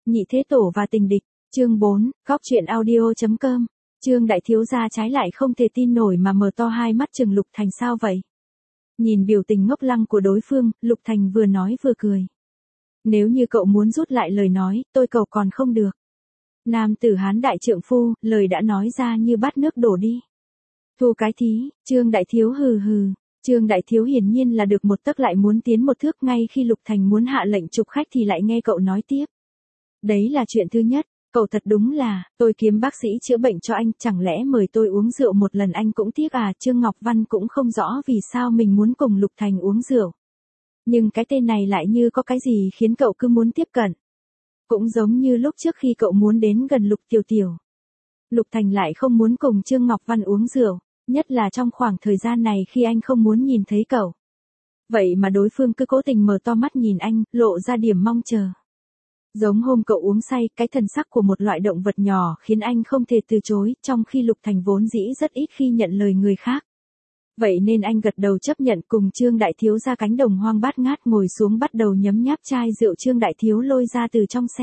Nhị thế tổ và tình địch, chương 4, góc truyện audio.com. Trương đại thiếu gia trái lại không thể tin nổi mà mở to hai mắt trừng Lục Thành sao vậy. Nhìn biểu tình ngốc lăng của đối phương, Lục Thành vừa nói vừa cười. Nếu như cậu muốn rút lại lời nói, tôi cầu còn không được. Nam tử Hán đại trượng phu, lời đã nói ra như bát nước đổ đi. Thu cái thí, Trương đại thiếu hừ hừ. Trương đại thiếu hiển nhiên là được một tấc lại muốn tiến một thước, ngay khi Lục Thành muốn hạ lệnh chụp khách thì lại nghe cậu nói tiếp. Đấy là chuyện thứ nhất, cậu thật đúng là, tôi kiếm bác sĩ chữa bệnh cho anh, chẳng lẽ mời tôi uống rượu một lần anh cũng tiếc à? Trương Ngọc Văn cũng không rõ vì sao mình muốn cùng Lục Thành uống rượu. Nhưng cái tên này lại như có cái gì khiến cậu cứ muốn tiếp cận. Cũng giống như lúc trước khi cậu muốn đến gần Lục Tiểu Tiểu. Lục Thành lại không muốn cùng Trương Ngọc Văn uống rượu, nhất là trong khoảng thời gian này khi anh không muốn nhìn thấy cậu. Vậy mà đối phương cứ cố tình mở to mắt nhìn anh, lộ ra điểm mong chờ. Giống hôm cậu uống say, cái thần sắc của một loại động vật nhỏ khiến anh không thể từ chối, trong khi Lục Thành vốn dĩ rất ít khi nhận lời người khác. Vậy nên anh gật đầu chấp nhận cùng Trương đại thiếu ra cánh đồng hoang bát ngát, ngồi xuống bắt đầu nhấm nháp chai rượu Trương đại thiếu lôi ra từ trong xe.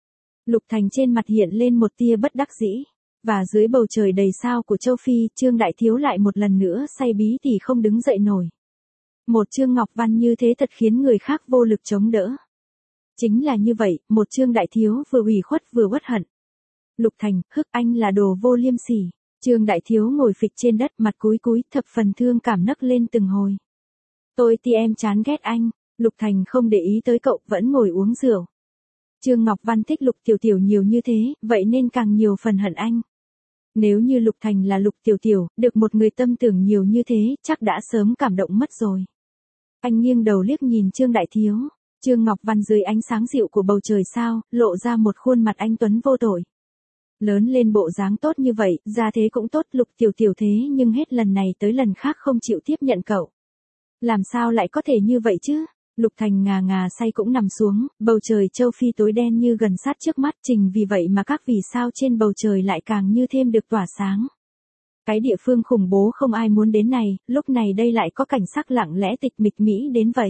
Lục Thành trên mặt hiện lên một tia bất đắc dĩ. Và dưới bầu trời đầy sao của châu Phi, Trương đại thiếu lại một lần nữa say bí tỉ không đứng dậy nổi. Một Trương Ngọc Văn như thế thật khiến người khác vô lực chống đỡ. Chính là như vậy, một Trương đại thiếu vừa ủy khuất vừa uất hận. Lục Thành, hức, anh là đồ vô liêm sỉ. Trương đại thiếu ngồi phịch trên đất, mặt cúi cúi, thập phần thương cảm nấc lên từng hồi. Tôi thì em chán ghét anh. Lục Thành không để ý tới cậu, vẫn ngồi uống rượu. Trương Ngọc Văn thích Lục Tiểu Tiểu nhiều như thế, vậy nên càng nhiều phần hận anh. Nếu như Lục Thành là Lục Tiểu Tiểu, được một người tâm tưởng nhiều như thế, chắc đã sớm cảm động mất rồi. Anh nghiêng đầu liếc nhìn Trương đại thiếu. Trương Ngọc Văn dưới ánh sáng dịu của bầu trời sao, lộ ra một khuôn mặt anh tuấn vô tội. Lớn lên bộ dáng tốt như vậy, ra thế cũng tốt, Lục Tiểu Tiểu thế nhưng hết lần này tới lần khác không chịu tiếp nhận cậu. Làm sao lại có thể như vậy chứ? Lục Thành ngà ngà say cũng nằm xuống, bầu trời châu Phi tối đen như gần sát trước mắt, chính vì vậy mà các vì sao trên bầu trời lại càng như thêm được tỏa sáng. Cái địa phương khủng bố không ai muốn đến này, lúc này đây lại có cảnh sắc lặng lẽ tịch mịch mỹ đến vậy.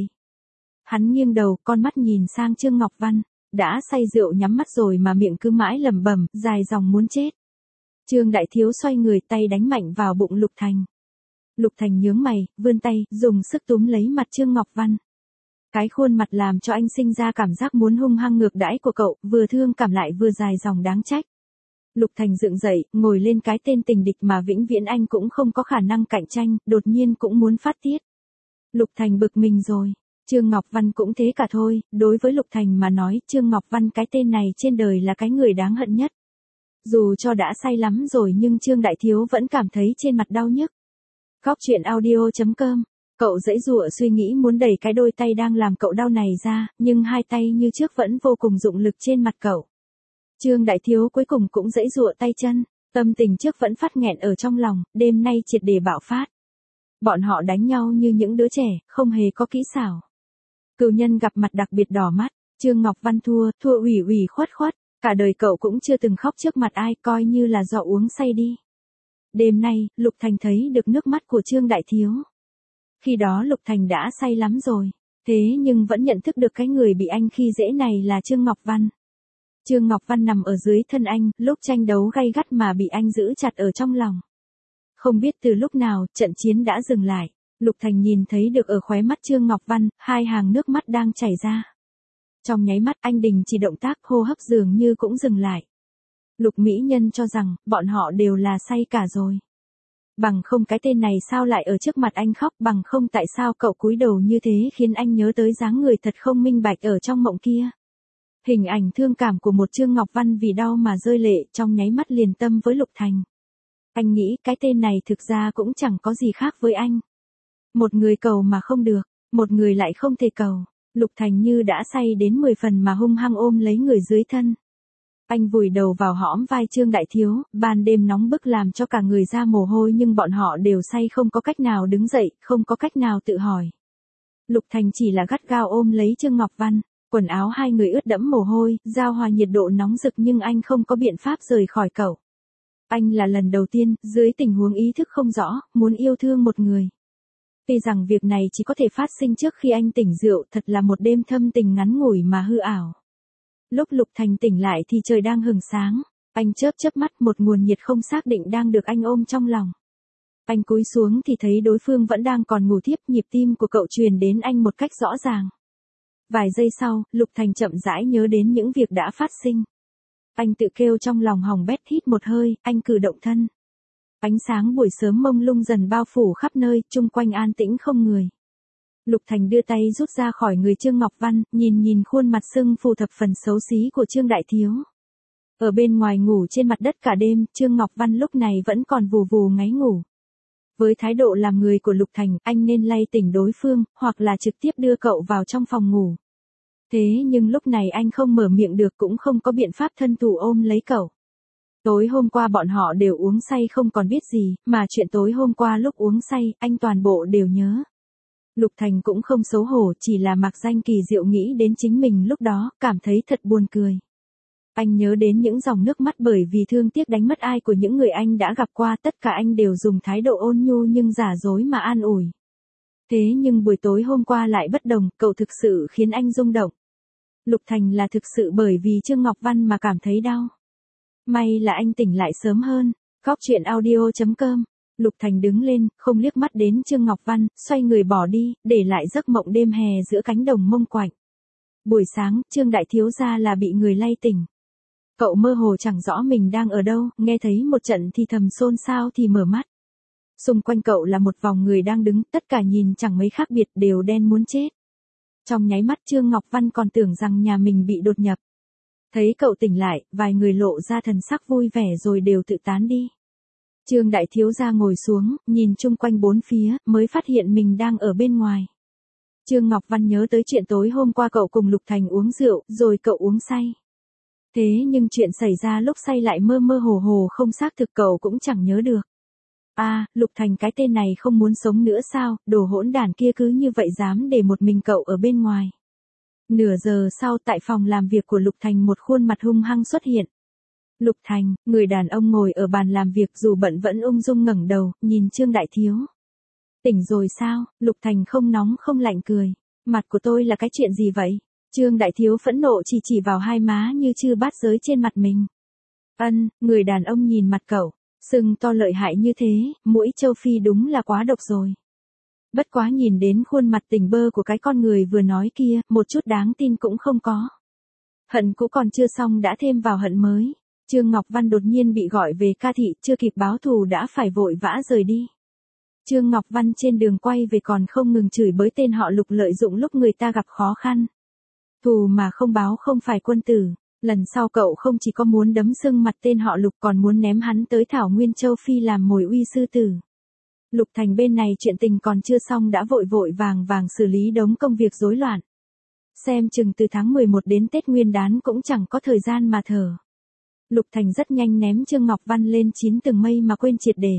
Hắn nghiêng đầu, con mắt nhìn sang Trương Ngọc Văn, đã say rượu nhắm mắt rồi mà miệng cứ mãi lẩm bẩm, dài dòng muốn chết. Trương đại thiếu xoay người, tay đánh mạnh vào bụng Lục Thành. Lục Thành nhướng mày, vươn tay, dùng sức túm lấy mặt Trương Ngọc Văn. Cái khuôn mặt làm cho anh sinh ra cảm giác muốn hung hăng ngược đãi của cậu, vừa thương cảm lại vừa dài dòng đáng trách. Lục Thành dựng dậy, ngồi lên cái tên tình địch mà vĩnh viễn anh cũng không có khả năng cạnh tranh, đột nhiên cũng muốn phát tiết. Lục Thành bực mình rồi. Trương Ngọc Văn cũng thế cả thôi, đối với Lục Thành mà nói, Trương Ngọc Văn cái tên này trên đời là cái người đáng hận nhất. Dù cho đã say lắm rồi nhưng Trương đại thiếu vẫn cảm thấy trên mặt đau nhức. Góc truyện audio.com. Cậu giãy giụa suy nghĩ muốn đẩy cái đôi tay đang làm cậu đau này ra, nhưng hai tay như trước vẫn vô cùng dụng lực trên mặt cậu. Trương đại thiếu cuối cùng cũng giãy giụa tay chân, tâm tình trước vẫn phát nghẹn ở trong lòng, đêm nay triệt để bạo phát. Bọn họ đánh nhau như những đứa trẻ, không hề có kỹ xảo. Cừu nhân gặp mặt đặc biệt đỏ mắt, Trương Ngọc Văn thua ủy khuất, cả đời cậu cũng chưa từng khóc trước mặt ai, coi như là do uống say đi. Đêm nay, Lục Thành thấy được nước mắt của Trương đại thiếu. Khi đó Lục Thành đã say lắm rồi, thế nhưng vẫn nhận thức được cái người bị anh khi dễ này là Trương Ngọc Văn. Trương Ngọc Văn nằm ở dưới thân anh, lúc tranh đấu gay gắt mà bị anh giữ chặt ở trong lòng. Không biết từ lúc nào, trận chiến đã dừng lại. Lục Thành nhìn thấy được ở khóe mắt Trương Ngọc Văn, hai hàng nước mắt đang chảy ra. Trong nháy mắt anh đình chỉ động tác, hô hấp dường như cũng dừng lại. Lục mỹ nhân cho rằng, bọn họ đều là say cả rồi. Bằng không cái tên này sao lại ở trước mặt anh khóc, bằng không tại sao cậu cúi đầu như thế khiến anh nhớ tới dáng người thật không minh bạch ở trong mộng kia. Hình ảnh thương cảm của một Trương Ngọc Văn vì đau mà rơi lệ, trong nháy mắt liền tâm với Lục Thành. Anh nghĩ cái tên này thực ra cũng chẳng có gì khác với anh. Một người cầu mà không được, một người lại không thể cầu. Lục Thành như đã say đến 10 phần mà hung hăng ôm lấy người dưới thân. Anh vùi đầu vào hõm vai Trương đại thiếu, ban đêm nóng bức làm cho cả người ra mồ hôi nhưng bọn họ đều say không có cách nào đứng dậy, không có cách nào tự hỏi. Lục Thành chỉ là gắt gao ôm lấy Trương Ngọc Văn, quần áo hai người ướt đẫm mồ hôi, giao hòa nhiệt độ nóng rực nhưng anh không có biện pháp rời khỏi cậu. Anh là lần đầu tiên, dưới tình huống ý thức không rõ, muốn yêu thương một người. Tuy rằng việc này chỉ có thể phát sinh trước khi anh tỉnh rượu, thật là một đêm thâm tình ngắn ngủi mà hư ảo. Lúc Lục Thành tỉnh lại thì trời đang hừng sáng. Anh chớp chớp mắt, một nguồn nhiệt không xác định đang được anh ôm trong lòng. Anh cúi xuống thì thấy đối phương vẫn đang còn ngủ thiếp, nhịp tim của cậu truyền đến anh một cách rõ ràng. Vài giây sau, Lục Thành chậm rãi nhớ đến những việc đã phát sinh. Anh tự kêu trong lòng hỏng bét, hít một hơi, anh cử động thân. Ánh sáng buổi sớm mông lung dần bao phủ khắp nơi, chung quanh an tĩnh không người. Lục Thành đưa tay rút ra khỏi người Trương Ngọc Văn, nhìn khuôn mặt sưng phù thập phần xấu xí của Trương Đại Thiếu. Ở bên ngoài ngủ trên mặt đất cả đêm, Trương Ngọc Văn lúc này vẫn còn vù vù ngáy ngủ. Với thái độ làm người của Lục Thành, anh nên lay tỉnh đối phương, hoặc là trực tiếp đưa cậu vào trong phòng ngủ. Thế nhưng lúc này anh không mở miệng được, cũng không có biện pháp thân thủ ôm lấy cậu. Tối hôm qua bọn họ đều uống say không còn biết gì, mà chuyện tối hôm qua lúc uống say, anh toàn bộ đều nhớ. Lục Thành cũng không xấu hổ, chỉ là mặc danh kỳ diệu nghĩ đến chính mình lúc đó, cảm thấy thật buồn cười. Anh nhớ đến những dòng nước mắt bởi vì thương tiếc đánh mất ai của những người anh đã gặp qua, tất cả anh đều dùng thái độ ôn nhu nhưng giả dối mà an ủi. Thế nhưng buổi tối hôm qua lại bất đồng, cậu thực sự khiến anh rung động. Lục Thành là thực sự bởi vì Trương Ngọc Văn mà cảm thấy đau. May là anh tỉnh lại sớm hơn. Góc truyện audio.com. Lục Thành đứng lên, không liếc mắt đến Trương Ngọc Văn, xoay người bỏ đi, để lại giấc mộng đêm hè giữa cánh đồng mông quạnh. Buổi sáng, Trương Đại Thiếu gia là bị người lay tỉnh. Cậu mơ hồ chẳng rõ mình đang ở đâu, nghe thấy một trận thì thầm xôn xao thì mở mắt. Xung quanh cậu là một vòng người đang đứng, tất cả nhìn chẳng mấy khác biệt, đều đen muốn chết. Trong nháy mắt Trương Ngọc Văn còn tưởng rằng nhà mình bị đột nhập. Thấy cậu tỉnh lại, vài người lộ ra thần sắc vui vẻ rồi đều tự tán đi. Trương Đại Thiếu gia ngồi xuống, nhìn chung quanh bốn phía, mới phát hiện mình đang ở bên ngoài. Trương Ngọc Văn nhớ tới chuyện tối hôm qua cậu cùng Lục Thành uống rượu, rồi cậu uống say. Thế nhưng chuyện xảy ra lúc say lại mơ mơ hồ hồ không xác thực, cậu cũng chẳng nhớ được. Lục Thành cái tên này không muốn sống nữa sao, đồ hỗn đản kia cứ như vậy dám để một mình cậu ở bên ngoài. Nửa giờ sau, tại phòng làm việc của Lục Thành, một khuôn mặt hung hăng xuất hiện. Lục Thành, người đàn ông ngồi ở bàn làm việc dù bận vẫn ung dung ngẩng đầu, nhìn Trương Đại Thiếu. Tỉnh rồi sao? Lục Thành không nóng không lạnh cười. Mặt của tôi là cái chuyện gì vậy? Trương Đại Thiếu phẫn nộ chỉ vào hai má như chư bát giới trên mặt mình. Người đàn ông nhìn mặt cậu, sưng to lợi hại như thế, mũi châu Phi đúng là quá độc rồi. Bất quá nhìn đến khuôn mặt tỉnh bơ của cái con người vừa nói kia, một chút đáng tin cũng không có. Hận cũ còn chưa xong đã thêm vào hận mới. Trương Ngọc Văn đột nhiên bị gọi về ca thị, chưa kịp báo thù đã phải vội vã rời đi. Trương Ngọc Văn trên đường quay về còn không ngừng chửi bới tên họ Lục lợi dụng lúc người ta gặp khó khăn. Thù mà không báo không phải quân tử. Lần sau cậu không chỉ có muốn đấm sưng mặt tên họ Lục, còn muốn ném hắn tới Thảo Nguyên Châu Phi làm mồi uy sư tử. Lục Thành bên này chuyện tình còn chưa xong đã vội vàng xử lý đống công việc rối loạn. Xem chừng từ tháng 11 đến Tết Nguyên Đán cũng chẳng có thời gian mà thở. Lục Thành rất nhanh ném Trương Ngọc Văn lên 9 tầng mây mà quên triệt để.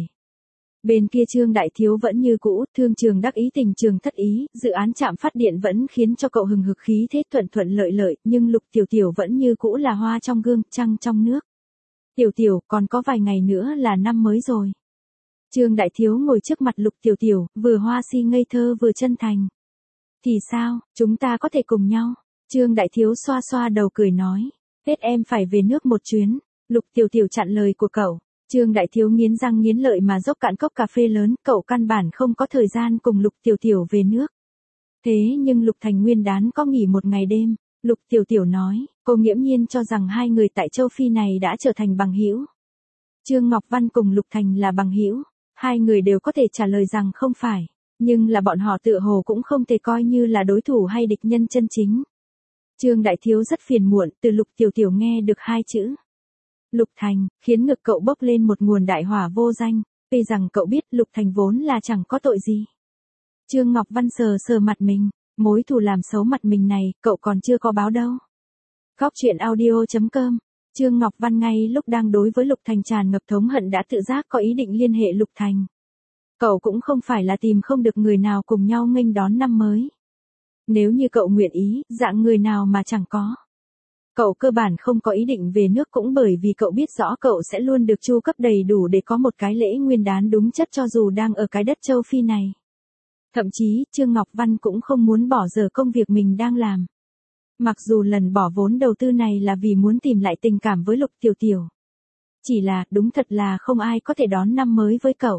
Bên kia Trương Đại Thiếu vẫn như cũ, thương trường đắc ý tình trường thất ý, dự án trạm phát điện vẫn khiến cho cậu hừng hực khí thế, thuận lợi, nhưng Lục Tiểu Tiểu vẫn như cũ là hoa trong gương, trăng trong nước. Tiểu Tiểu, còn có vài ngày nữa là năm mới rồi. Trương Đại Thiếu ngồi trước mặt Lục Tiểu Tiểu, vừa hoa si ngây thơ vừa chân thành. Thì sao, chúng ta có thể cùng nhau? Trương Đại Thiếu xoa xoa đầu cười nói. Tết em phải về nước một chuyến. Lục Tiểu Tiểu chặn lời của cậu. Trương Đại Thiếu nghiến răng nghiến lợi mà dốc cạn cốc cà phê lớn, cậu căn bản không có thời gian cùng Lục Tiểu Tiểu về nước. Thế nhưng Lục Thành Nguyên Đán có nghỉ một ngày đêm. Lục Tiểu Tiểu nói, cô nghiễm nhiên cho rằng hai người tại châu Phi này đã trở thành bằng hữu. Trương Ngọc Văn cùng Lục Thành là bằng hữu. Hai người đều có thể trả lời rằng không phải, nhưng là bọn họ tựa hồ cũng không thể coi như là đối thủ hay địch nhân chân chính. Trương Đại Thiếu rất phiền muộn, từ Lục Tiểu Tiểu nghe được hai chữ Lục Thành, khiến ngực cậu bốc lên một nguồn đại hỏa vô danh, tuy rằng cậu biết Lục Thành vốn là chẳng có tội gì. Trương Ngọc Văn sờ mặt mình, mối thù làm xấu mặt mình này, cậu còn chưa có báo đâu. Góc truyện audio.com. Trương Ngọc Văn ngay lúc đang đối với Lục Thành tràn ngập thống hận đã tự giác có ý định liên hệ Lục Thành. Cậu cũng không phải là tìm không được người nào cùng nhau nghênh đón năm mới. Nếu như cậu nguyện ý, dạng người nào mà chẳng có. Cậu cơ bản không có ý định về nước cũng bởi vì cậu biết rõ cậu sẽ luôn được chu cấp đầy đủ để có một cái lễ Nguyên Đán đúng chất cho dù đang ở cái đất châu Phi này. Thậm chí, Trương Ngọc Văn cũng không muốn bỏ dở công việc mình đang làm. Mặc dù lần bỏ vốn đầu tư này là vì muốn tìm lại tình cảm với Lục Tiểu Tiểu. Chỉ là, đúng thật là không ai có thể đón năm mới với cậu.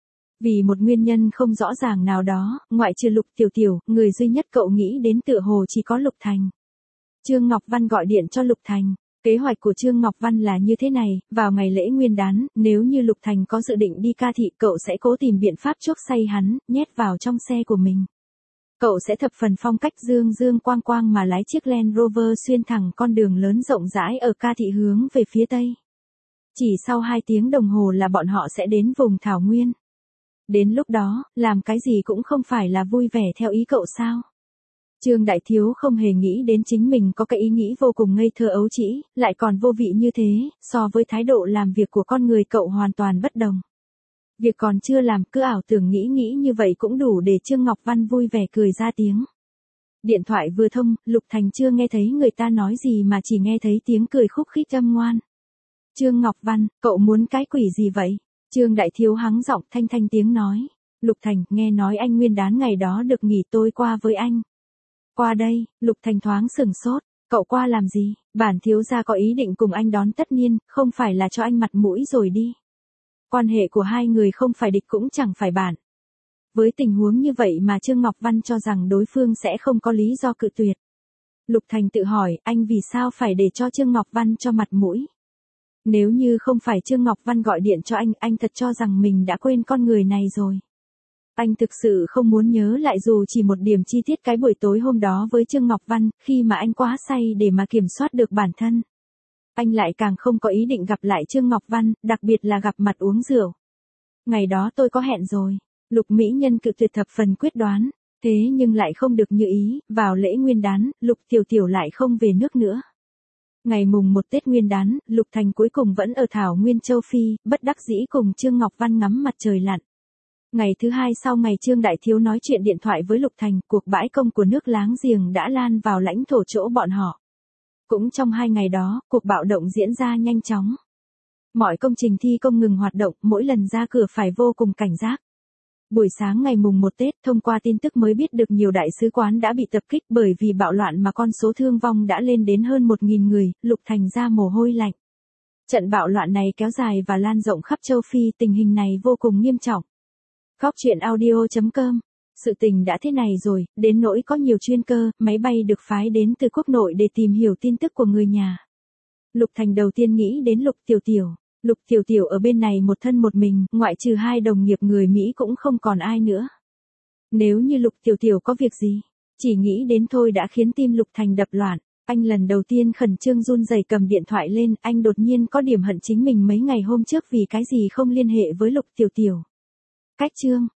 Vì một nguyên nhân không rõ ràng nào đó, ngoại trừ Lục Tiểu Tiểu, người duy nhất cậu nghĩ đến tựa hồ chỉ có Lục Thành. Trương Ngọc Văn gọi điện cho Lục Thành. Kế hoạch của Trương Ngọc Văn là như thế này, vào ngày lễ Nguyên đán, nếu như Lục Thành có dự định đi ca thị, cậu sẽ cố tìm biện pháp chuốc say hắn, nhét vào trong xe của mình. Cậu sẽ thập phần phong cách dương dương quang quang mà lái chiếc Land Rover xuyên thẳng con đường lớn rộng rãi ở ca thị hướng về phía tây. Chỉ sau 2 tiếng đồng hồ là bọn họ sẽ đến vùng thảo nguyên. Đến lúc đó, làm cái gì cũng không phải là vui vẻ theo ý cậu sao? Trương Đại Thiếu không hề nghĩ đến chính mình có cái ý nghĩ vô cùng ngây thơ ấu trĩ, lại còn vô vị như thế, so với thái độ làm việc của con người cậu hoàn toàn bất đồng. Việc còn chưa làm, cứ ảo tưởng nghĩ như vậy cũng đủ để Trương Ngọc Văn vui vẻ cười ra tiếng. Điện thoại vừa thông, Lục Thành chưa nghe thấy người ta nói gì mà chỉ nghe thấy tiếng cười khúc khích âm ngoan. Trương Ngọc Văn, cậu muốn cái quỷ gì vậy? Trương Đại Thiếu hắng giọng thanh thanh tiếng nói. Lục Thành, nghe nói anh Nguyên đán ngày đó được nghỉ, tôi qua với anh. Qua đây, Lục Thành thoáng sửng sốt. Cậu qua làm gì? Bản thiếu gia có ý định cùng anh đón tất niên, không phải là cho anh mặt mũi rồi đi. Quan hệ của hai người không phải địch cũng chẳng phải bạn. Với tình huống như vậy mà Trương Ngọc Văn cho rằng đối phương sẽ không có lý do cự tuyệt. Lục Thành tự hỏi, anh vì sao phải để cho Trương Ngọc Văn cho mặt mũi? Nếu như không phải Trương Ngọc Văn gọi điện cho anh thật cho rằng mình đã quên con người này rồi. Anh thực sự không muốn nhớ lại dù chỉ một điểm chi tiết cái buổi tối hôm đó với Trương Ngọc Văn, khi mà anh quá say để mà kiểm soát được bản thân. Anh lại càng không có ý định gặp lại Trương Ngọc Văn, đặc biệt là gặp mặt uống rượu. Ngày đó tôi có hẹn rồi. Lục Mỹ Nhân cự tuyệt thập phần quyết đoán. Thế nhưng lại không được như ý, vào lễ Nguyên đán, Lục Tiểu Tiểu lại không về nước nữa. Ngày mùng 1 Tết Nguyên đán, Lục Thành cuối cùng vẫn ở Thảo Nguyên Châu Phi, bất đắc dĩ cùng Trương Ngọc Văn ngắm mặt trời lặn. Ngày thứ hai sau ngày Trương Đại Thiếu nói chuyện điện thoại với Lục Thành, cuộc bãi công của nước láng giềng đã lan vào lãnh thổ chỗ bọn họ. Cũng trong 2 ngày đó, cuộc bạo động diễn ra nhanh chóng. Mọi công trình thi công ngừng hoạt động, mỗi lần ra cửa phải vô cùng cảnh giác. Buổi sáng ngày mùng 1 Tết, thông qua tin tức mới biết được nhiều đại sứ quán đã bị tập kích bởi vì bạo loạn mà con số thương vong đã lên đến hơn 1.000 người, Lục Thành ra mồ hôi lạnh. Trận bạo loạn này kéo dài và lan rộng khắp châu Phi, tình hình này vô cùng nghiêm trọng. Góc truyện audio.com. Sự tình đã thế này rồi, đến nỗi có nhiều chuyên cơ, máy bay được phái đến từ quốc nội để tìm hiểu tin tức của người nhà. Lục Thành đầu tiên nghĩ đến Lục Tiểu Tiểu. Lục Tiểu Tiểu ở bên này một thân một mình, ngoại trừ 2 đồng nghiệp người Mỹ cũng không còn ai nữa. Nếu như Lục Tiểu Tiểu có việc gì, chỉ nghĩ đến thôi đã khiến tim Lục Thành đập loạn. Anh lần đầu tiên khẩn trương run rẩy cầm điện thoại lên, anh đột nhiên có điểm hận chính mình mấy ngày hôm trước vì cái gì không liên hệ với Lục Tiểu Tiểu. Cách chương